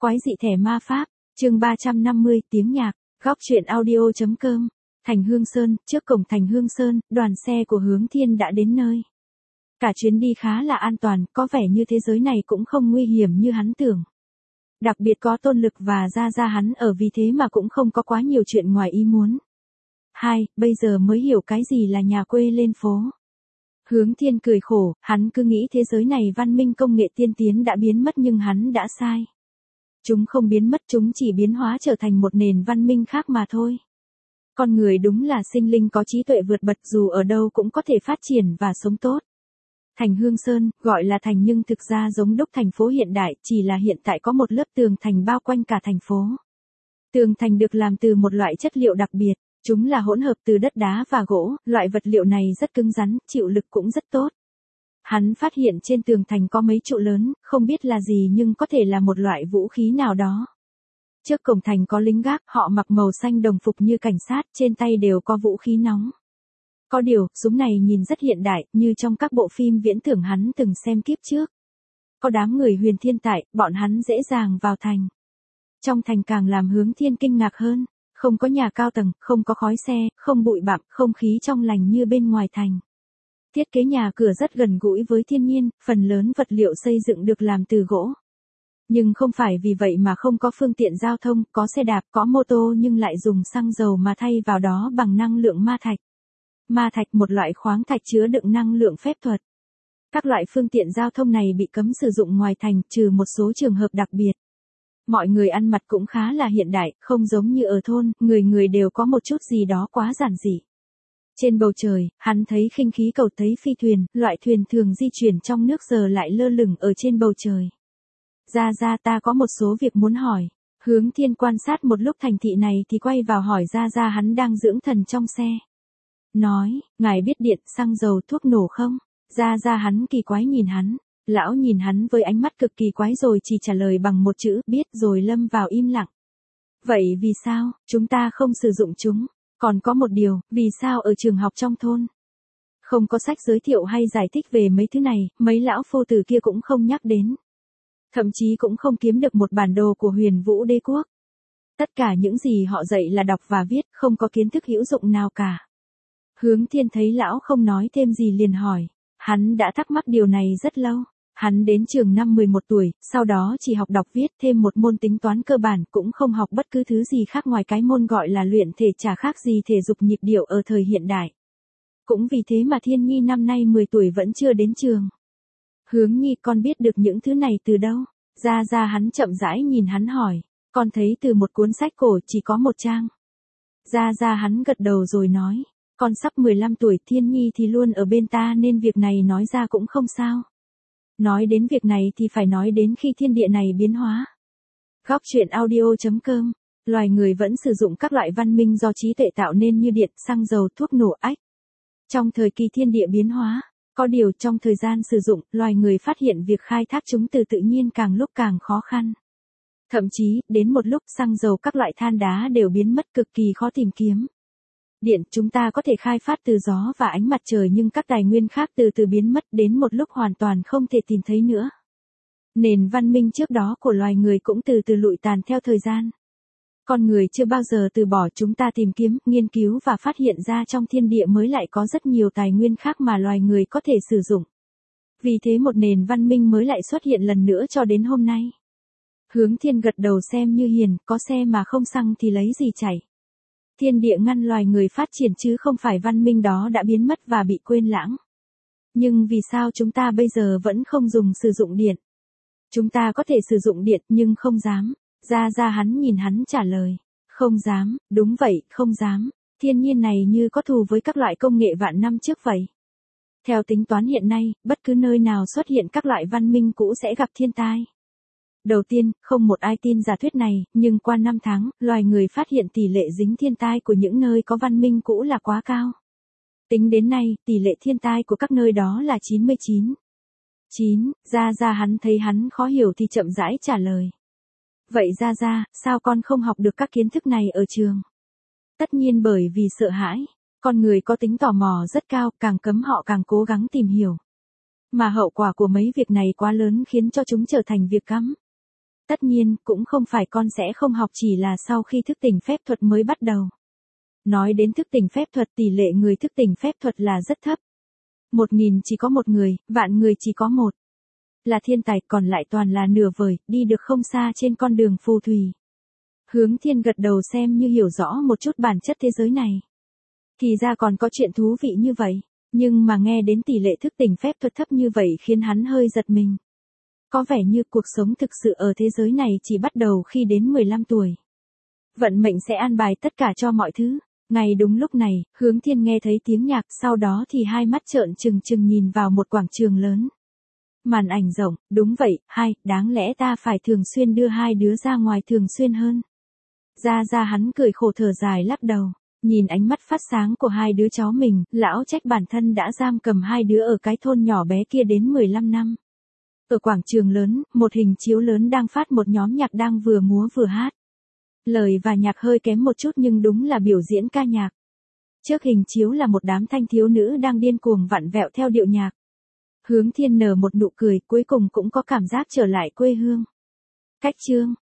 Quái dị thẻ ma pháp, chương 350, tiếng nhạc, góc truyện audio.com. Thành Hương Sơn, trước cổng Thành Hương Sơn, đoàn xe của Hướng Thiên đã đến nơi. Cả chuyến đi khá là an toàn, có vẻ như thế giới này cũng không nguy hiểm như hắn tưởng. Đặc biệt có Tôn Lực và Gia hắn ở, vì thế mà cũng không có quá nhiều chuyện ngoài ý muốn. Bây giờ mới hiểu cái gì là nhà quê lên phố. Hướng Thiên cười khổ, hắn cứ nghĩ thế giới này văn minh công nghệ tiên tiến đã biến mất, nhưng hắn đã sai. Chúng không biến mất, chúng chỉ biến hóa trở thành một nền văn minh khác mà thôi. Con người đúng là sinh linh có trí tuệ vượt bậc, dù ở đâu cũng có thể phát triển và sống tốt. Thành Hương Sơn, gọi là thành nhưng thực ra giống đúc thành phố hiện đại, chỉ là hiện tại có một lớp tường thành bao quanh cả thành phố. Tường thành được làm từ một loại chất liệu đặc biệt, chúng là hỗn hợp từ đất đá và gỗ, loại vật liệu này rất cứng rắn, chịu lực cũng rất tốt. Hắn phát hiện trên tường thành có mấy trụ lớn, không biết là gì nhưng có thể là một loại vũ khí nào đó. Trước cổng thành có lính gác, họ mặc màu xanh đồng phục như cảnh sát, trên tay đều có vũ khí nóng. Có điều, súng này nhìn rất hiện đại, như trong các bộ phim viễn tưởng hắn từng xem kiếp trước. Có đám người Huyền Thiên tại, bọn hắn dễ dàng vào thành. Trong thành càng làm Hướng Thiên kinh ngạc hơn, không có nhà cao tầng, không có khói xe, không bụi bặm, không khí trong lành như bên ngoài thành. Thiết kế nhà cửa rất gần gũi với thiên nhiên, phần lớn vật liệu xây dựng được làm từ gỗ. Nhưng không phải vì vậy mà không có phương tiện giao thông, có xe đạp, có mô tô nhưng lại dùng xăng dầu mà thay vào đó bằng năng lượng ma thạch. Ma thạch, một loại khoáng thạch chứa đựng năng lượng phép thuật. Các loại phương tiện giao thông này bị cấm sử dụng ngoài thành, trừ một số trường hợp đặc biệt. Mọi người ăn mặc cũng khá là hiện đại, không giống như ở thôn, người đều có một chút gì đó quá giản dị. Trên bầu trời, hắn thấy khinh khí cầu, thấy phi thuyền, loại thuyền thường di chuyển trong nước giờ lại lơ lửng ở trên bầu trời. Gia ta có một số việc muốn hỏi. Hướng Thiên quan sát một lúc thành thị này thì quay vào hỏi Gia hắn đang dưỡng thần trong xe. Nói, ngài biết điện, xăng dầu, thuốc nổ không? Gia hắn kỳ quái nhìn hắn. Lão nhìn hắn với ánh mắt cực kỳ quái rồi chỉ trả lời bằng một chữ, biết, rồi lâm vào im lặng. Vậy vì sao, chúng ta không sử dụng chúng? Còn có một điều, vì sao ở trường học trong thôn không có sách giới thiệu hay giải thích về mấy thứ này, mấy lão phu tử kia cũng không nhắc đến. Thậm chí cũng không kiếm được một bản đồ của Huyền Vũ Đế Quốc. Tất cả những gì họ dạy là đọc và viết, không có kiến thức hữu dụng nào cả. Hướng Thiên thấy lão không nói thêm gì liền hỏi. Hắn đã thắc mắc điều này rất lâu. Hắn đến trường năm 11 tuổi, sau đó chỉ học đọc viết, thêm một môn tính toán cơ bản, cũng không học bất cứ thứ gì khác ngoài cái môn gọi là luyện thể, chả khác gì thể dục nhịp điệu ở thời hiện đại. Cũng vì thế mà Thiên Nhi năm nay 10 tuổi vẫn chưa đến trường. Hướng Nhi, con biết được những thứ này từ đâu? Gia hắn chậm rãi nhìn hắn hỏi. Con thấy từ một cuốn sách cổ chỉ có một trang. Gia hắn gật đầu rồi nói. Con sắp 15 tuổi, Thiên Nhi thì luôn ở bên ta nên việc này nói ra cũng không sao. Nói đến việc này thì phải nói đến khi thiên địa này biến hóa. Góc truyện audio.com. Loài người vẫn sử dụng các loại văn minh do trí tuệ tạo nên như điện, xăng dầu, thuốc nổ, ách. Trong thời kỳ thiên địa biến hóa, có điều trong thời gian sử dụng, loài người phát hiện việc khai thác chúng từ tự nhiên càng lúc càng khó khăn. Thậm chí, đến một lúc xăng dầu, các loại than đá đều biến mất, cực kỳ khó tìm kiếm. Điện, chúng ta có thể khai phát từ gió và ánh mặt trời, nhưng các tài nguyên khác từ từ biến mất, đến một lúc hoàn toàn không thể tìm thấy nữa. Nền văn minh trước đó của loài người cũng từ từ lụi tàn theo thời gian. Con người chưa bao giờ từ bỏ, chúng ta tìm kiếm, nghiên cứu và phát hiện ra trong thiên địa mới lại có rất nhiều tài nguyên khác mà loài người có thể sử dụng. Vì thế một nền văn minh mới lại xuất hiện lần nữa cho đến hôm nay. Hướng Thiên gật đầu xem như hiền, có xe mà không xăng thì lấy gì chảy. Thiên địa ngăn loài người phát triển chứ không phải văn minh đó đã biến mất và bị quên lãng. Nhưng vì sao chúng ta bây giờ vẫn không dùng sử dụng điện? Chúng ta có thể sử dụng điện nhưng không dám. Gia hắn nhìn hắn trả lời. Không dám, đúng vậy, không dám. Thiên nhiên này như có thù với các loại công nghệ vạn năm trước vậy. Theo tính toán hiện nay, bất cứ nơi nào xuất hiện các loại văn minh cũ sẽ gặp thiên tai. Đầu tiên, không một ai tin giả thuyết này, nhưng qua 5 tháng, loài người phát hiện tỷ lệ dính thiên tai của những nơi có văn minh cũ là quá cao. Tính đến nay, tỷ lệ thiên tai của các nơi đó là 99. Gia hắn thấy hắn khó hiểu thì chậm rãi trả lời. Vậy Gia, sao con không học được các kiến thức này ở trường? Tất nhiên bởi vì sợ hãi. Con người có tính tò mò rất cao, càng cấm họ càng cố gắng tìm hiểu. Mà hậu quả của mấy việc này quá lớn khiến cho chúng trở thành việc cấm. Tất nhiên, cũng không phải con sẽ không học, chỉ là sau khi thức tỉnh phép thuật mới bắt đầu. Nói đến thức tỉnh phép thuật, tỷ lệ người thức tỉnh phép thuật là rất thấp. 1.000 chỉ có một người, vạn người chỉ có một. Là thiên tài, còn lại toàn là nửa vời, đi được không xa trên con đường phù thủy. Hướng Thiên gật đầu xem như hiểu rõ một chút bản chất thế giới này. Thì ra còn có chuyện thú vị như vậy, nhưng mà nghe đến tỷ lệ thức tỉnh phép thuật thấp như vậy khiến hắn hơi giật mình. Có vẻ như cuộc sống thực sự ở thế giới này chỉ bắt đầu khi đến 15 tuổi. Vận mệnh sẽ an bài tất cả cho mọi thứ. Ngay đúng lúc này, Hướng Thiên nghe thấy tiếng nhạc, sau đó thì hai mắt trợn trừng trừng nhìn vào một quảng trường lớn. Màn ảnh rộng, đúng vậy, đáng lẽ ta phải thường xuyên đưa hai đứa ra ngoài thường xuyên hơn. Ra hắn cười khổ thở dài lắc đầu, nhìn ánh mắt phát sáng của hai đứa cháu mình, lão trách bản thân đã giam cầm hai đứa ở cái thôn nhỏ bé kia đến 15 năm. Ở quảng trường lớn, một hình chiếu lớn đang phát một nhóm nhạc đang vừa múa vừa hát. Lời và nhạc hơi kém một chút nhưng đúng là biểu diễn ca nhạc. Trước hình chiếu là một đám thanh thiếu nữ đang điên cuồng vặn vẹo theo điệu nhạc. Hướng Thiên nở một nụ cười, cuối cùng cũng có cảm giác trở lại quê hương. Cách chương